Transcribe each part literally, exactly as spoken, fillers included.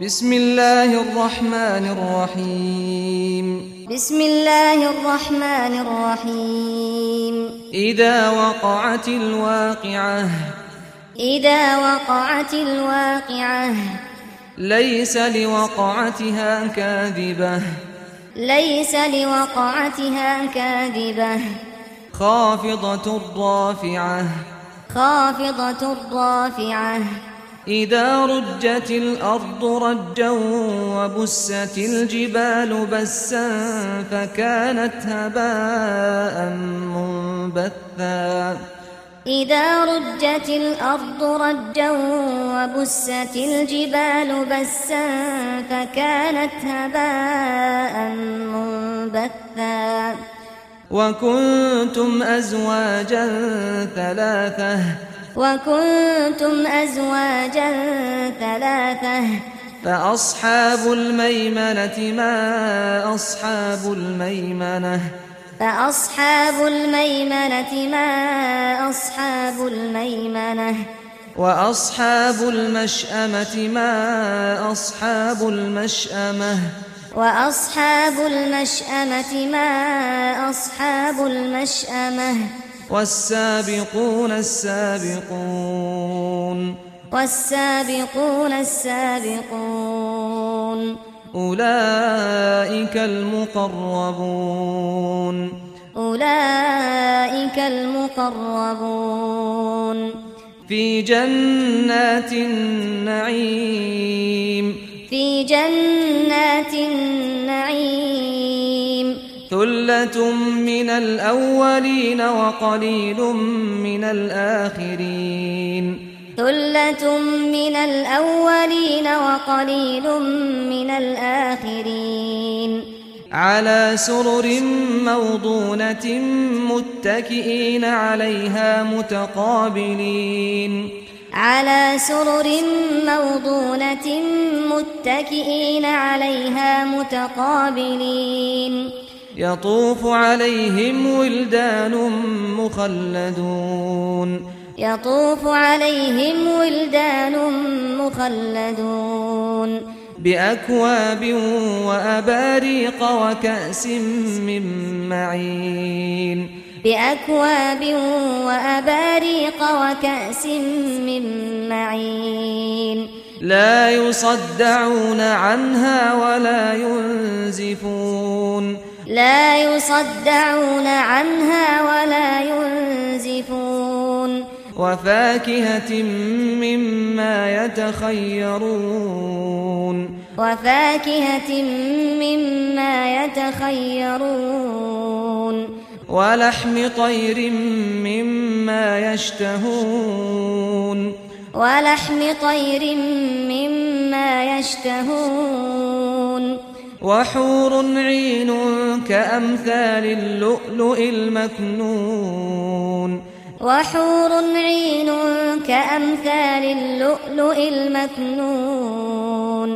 بسم الله الرحمن الرحيم بسم الله الرحمن الرحيم إذا وقعت الواقعة إذا وقعت الواقعة ليس لوقعتها كاذبة ليس لوقعتها كاذبة خافضة رافعة خافضة رافعة إذا رجت الأرض رجا وبست الجبال بسا فكانت هباء منبثا إذا رجت الأرض رجا وبست الجبال بسا فكانت هباء منبثا وكنتم أزواجا ثلاثة وكنتم أزواجا ثلاثة فأصحاب الميمنة ما أصحاب الميمنة فأصحاب الميمنة ما أصحاب الميمنة وأصحاب المشأمة ما أصحاب المشأمة وأصحاب المشأمة ما أصحاب المشأمة والسابقون السابقون والسابقون السابقون أولئك المقربون أولئك المقربون في جنات النعيم في جنات النعيم ثلة من الأولين وقليل من الآخرين ثلة من الأولين وقليل من الآخرين على سرر موضونة متكئين عليها متقابلين على سرر موضونة متكئين عليها متقابلين يطوف عليهم ولدان مخلدون يطوف عليهم ولدان مخلدون بأكواب وأباريق وكأس من معين بأكواب وأباريق وكأس من معين لا يصدعون عنها ولا ينزفون لا يصدعون عنها ولا ينزفون وفاكهة مما يتخيرون وفاكهة مما يتخيرون ولحم طير مما يشتهون ولحم طير مما يشتهون وحور عين كأمثال اللؤلؤ المكنون وحور عين كأمثال اللؤلؤ المكنون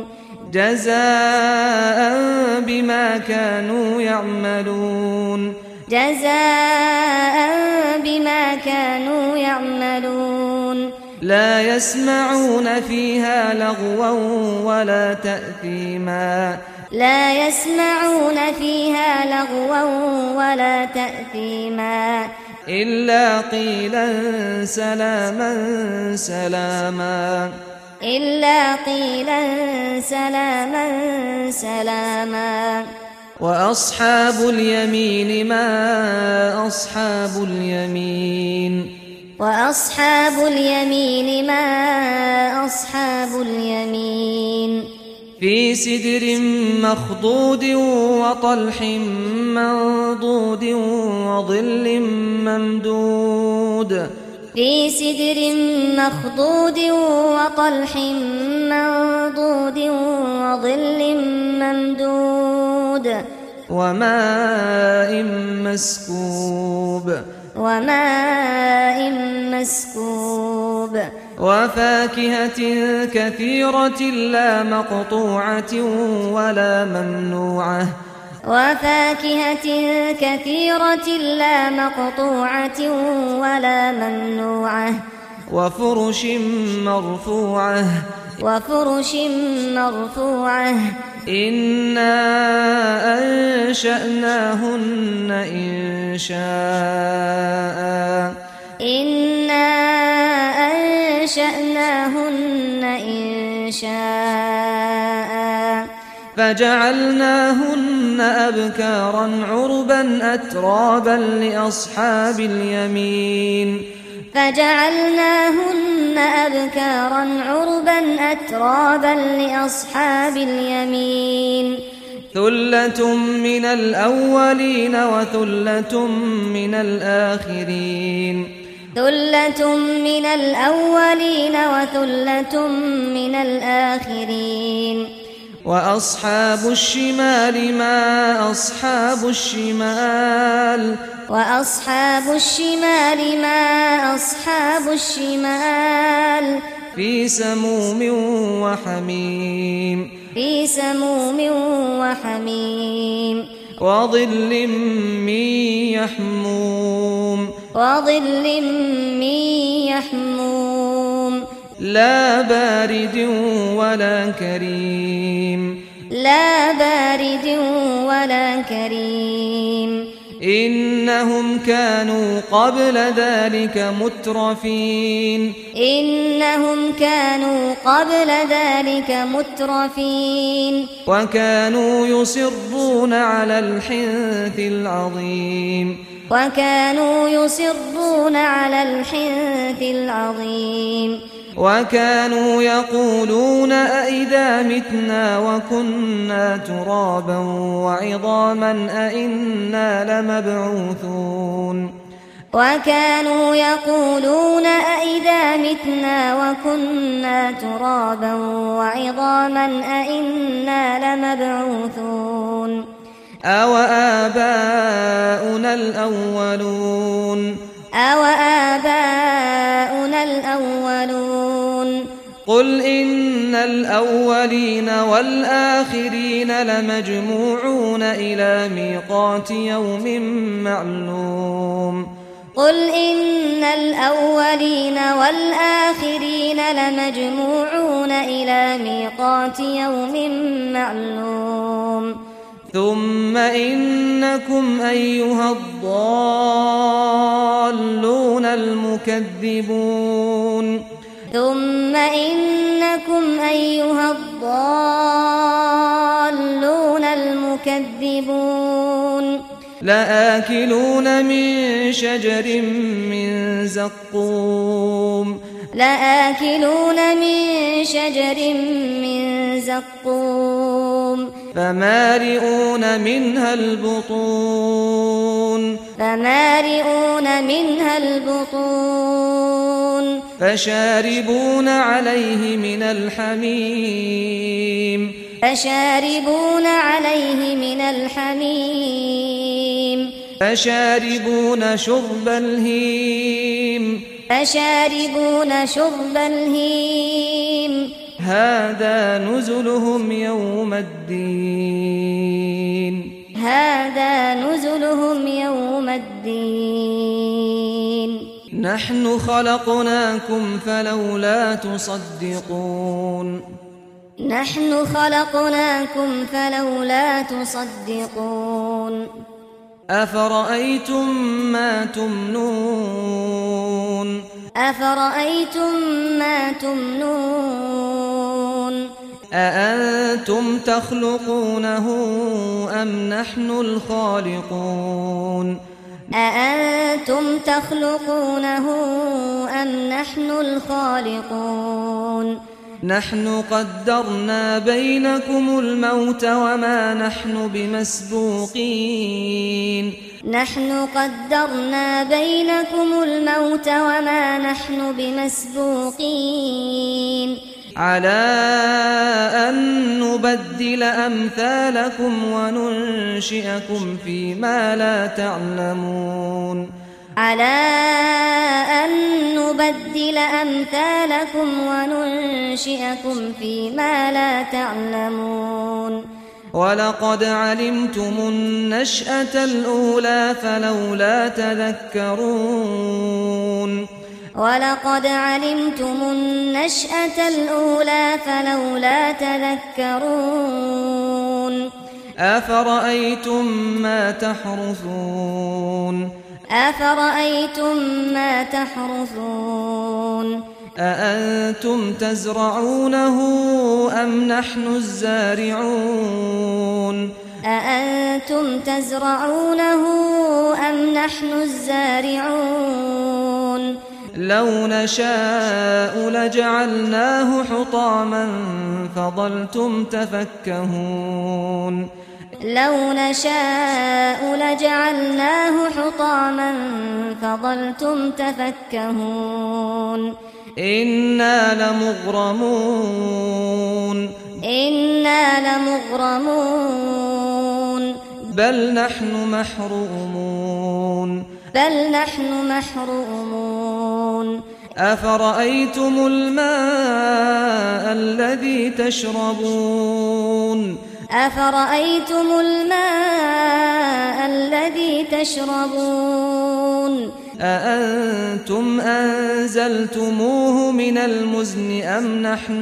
جزاء بما كانوا يعملون جزاء بما كانوا يعملون لا يسمعون فيها لغوا ولا تأثيما لا يسمعون فيها لغوا ولا تأثيما إلا قيلا سلاما سلاما إلا قيلا سلاما سلاما وأصحاب اليمين ما أصحاب اليمين وأصحاب اليمين ما أصحاب اليمين في سدر مخضود وطلح منضود وظل ممدود في سدر مخضود وطلح منضود وظل ممدود وماء مسكوب وماء مسكوب وفاكهة كثيرة لا مقطوعة ولا ممنوعة وفاكهة كثيرة لا مقطوعة ولا ممنوعة وفرش مرفوعة وفرش مرفوعة إنا أنشأناهن إنشاء إنا أنشأناهن إنشاء فجعلناهن أبكارا عربا أترابا لأصحاب اليمين فجعلناهن أبكارا عربا أترابا لأصحاب اليمين ثلة من الأولين وثلة من الآخرين ثلة من الأولين وثلة من الآخرين وأصحاب الشمال ما أصحاب الشمال وأصحاب الشمال ما أصحاب الشمال في سموم وحميم في سموم وحميم وظل من يحموم وظل من يحموم لا بارد ولا كريم لا بارد ولا كريم إنهم كانوا قبل ذلك مترفين إنهم كانوا قبل ذلك مترفين وكانوا يصرون على الحنث العظيم وكانوا يصرون على الحنث العظيم وكانوا يقولون أئذا متنا وكنا ترابا وعظاما أئنا لمبعوثون وكانوا يقولون أئذا متنا وكنا ترابا وعظاما أئنا لمبعوثون أو آباؤنا الأولون أو آباؤنا الأولون قل إن الأولين والآخرين لمجموعون إلى ميقات يوم معلوم قل إن الأولين والآخرين لمجموعون إلى ميقات يوم معلوم ثم إنكم أيها الضالون المكذبون ثم إنكم أيها الضالون المكذبون لآكلون من شجر من زقوم لآكلون من شجر من زقوم فمالئون منها البطون فمالئون منها البطون فشاربون عليه من الحميم فشاربون عليه من الحميم فشاربون شرب الهيم فشاربون شرب الهيم هذا نزلهم يوم الدين هذا نزلهم يوم الدين نحن خلقناكم فلولا تصدقون نحن خلقناكم فلولا تصدقون أفرأيتم ما تمنون أفرأيتم ما تمنون أأنتم تخلقونه أم نحن الخالقون أأنتم تخلقونه أم نحن الخالقون نحن قدرنا بينكم الموت وما نحن بمسبوقين نحن قدرنا بينكم الموت وما نحن بمسبوقين على أن نبدل أمثالكم وننشئكم فيما لا تعلمون على أن نبدل أمثالكم وننشئكم فيما لا تعلمون ولقد علمتم النشأة الأولى فلولا تذكرون ولقد علمتم النشأة الأولى فلولا تذكرون أفرأيتم ما تحرثون أفرأيتم ما تحرثون أأنتم تزرعونه أم نحن الزارعون أأنتم تزرعونه أم نحن الزارعون لو نشاء لجعلناه حطاما فظلتم تفكهون لو نشاء لجعلناه حطاما فظلتم تفكهون إنا لمغرمون إنا لمغرمون بل نحن محرومون بل نحن محرومون أفرأيتم الماء الذي تشربون أفرأيتم الماء الذي تشربون أأنتم أنزلتموه من المزن أم نحن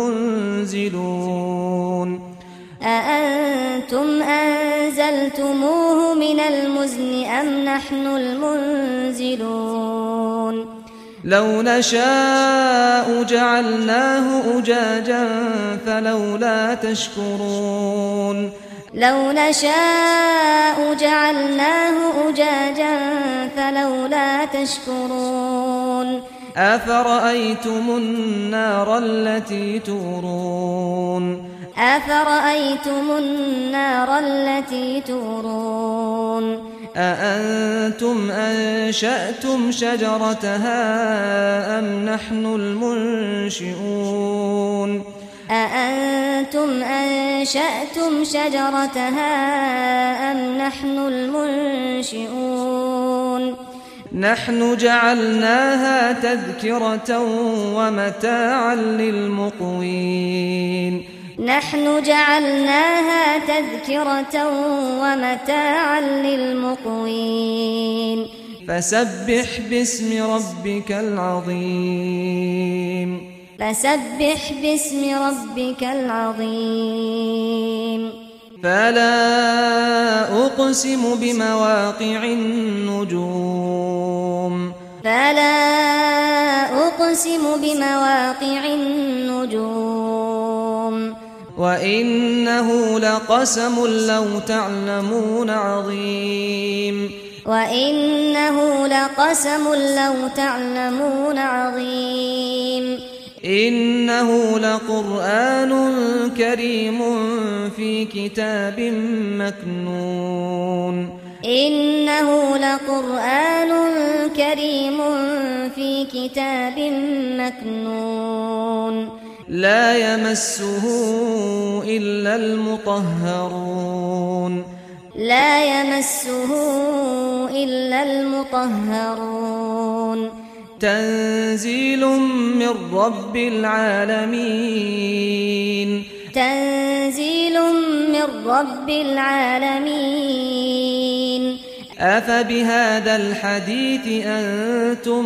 المنزلون أأنتم أنزلتموه من المزن أم نحن المنزلون لو نشاء جعلناه أجاجا فلولا تشكرون لو نشاء جعلناه أجاجا فلولا تشكرون أفرأيتم النار التي تورون أفرأيتم النار التي تورون أأنتم أنشأتم شجرتها أم نحن المنشئون أأنتم أنشأتم شجرتها أم نحن المنشئون نحن جعلناها تذكرة ومتاعا للمقوين نحن جعلناها تذكرة ومتاعا للمقوين فسبح باسم ربك العظيم فسبح باسم ربك العظيم فلا أقسم بمواقع النجوم فلا أقسم بمواقع النجوم وإنه لقسم لو تعلمون عظيم وإنه لقسم لو تعلمون عظيم إنه لقرآن كريم في كتاب مكنون إنه لقرآن كريم في كتاب مكنون لا يمسه إلا المطهرون لا يمسه إلا المطهرون تنزيل من رب العالمين تنزيل من رب العالمين أفبهذا الحديث أنتم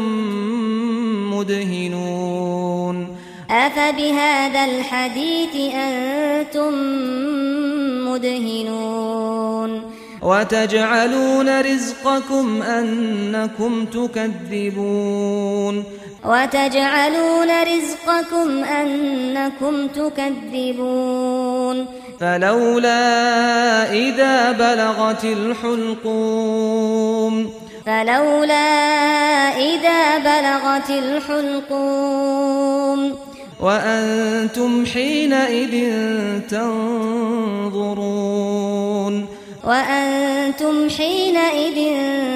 مدهنون أفبهذا الحديث أنتم مدهنون وتجعلون رزقكم أنكم تكذبون وتجعلون رزقكم أنكم تكذبون فلولا إذا بلغت الحلقوم فلولا إذا بلغت الحلقوم وأنتم حينئذ تنظرون وأنتم حينئذ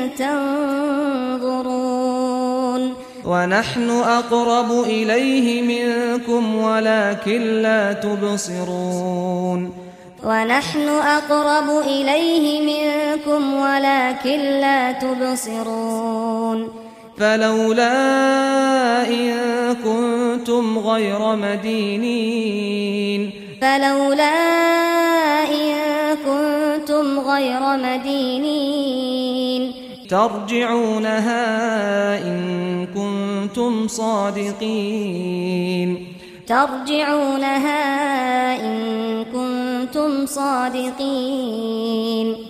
تنظرون ونحن أقرب إليه منكم ولكن لا تبصرون ونحن أقرب إليه منكم ولكن لا تبصرون فلولا إن كنتم غير مدينين فلولا إن كنتم غير مدينين ترجعونها إن كنتم صادقين ترجعونها إن كنتم صادقين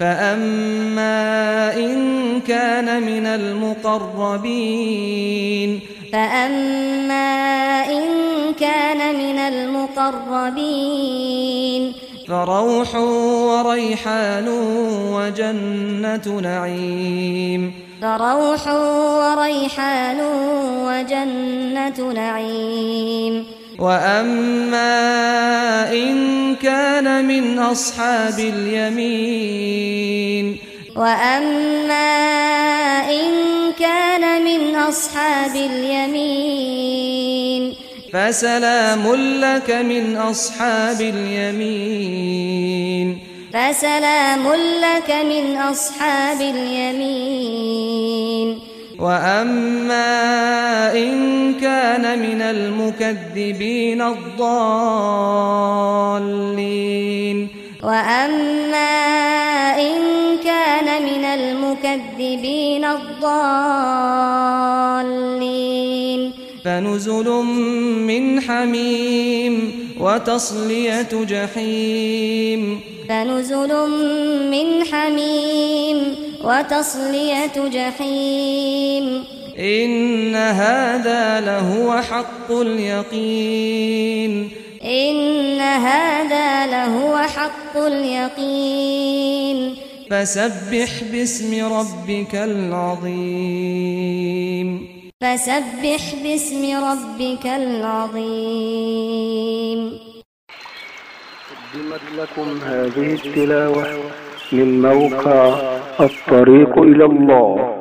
فأما إن كان من المقربين فأما إن كان من المقربين فروح وريحان وجنة نعيم فروح وريحان وجنة نعيم وأما إن كان من أصحاب اليمين وأما إن كان من أصحاب اليمين فسلام لك من أصحاب اليمين فسلام لك من أصحاب اليمين وأما إن كان من المكذبين الضالين وأما إن كان من المكذبين الضالين فنزل من حميم وتصلية جحيم فنزل من حميم وتصلية جحيم إن هذا لهو حق اليقين إن هذا لهو حق اليقين فسبح باسم ربك العظيم فسبح باسم ربك العظيم. قدمت لكم هذه التلاوة من موقع الطريق إلى الله.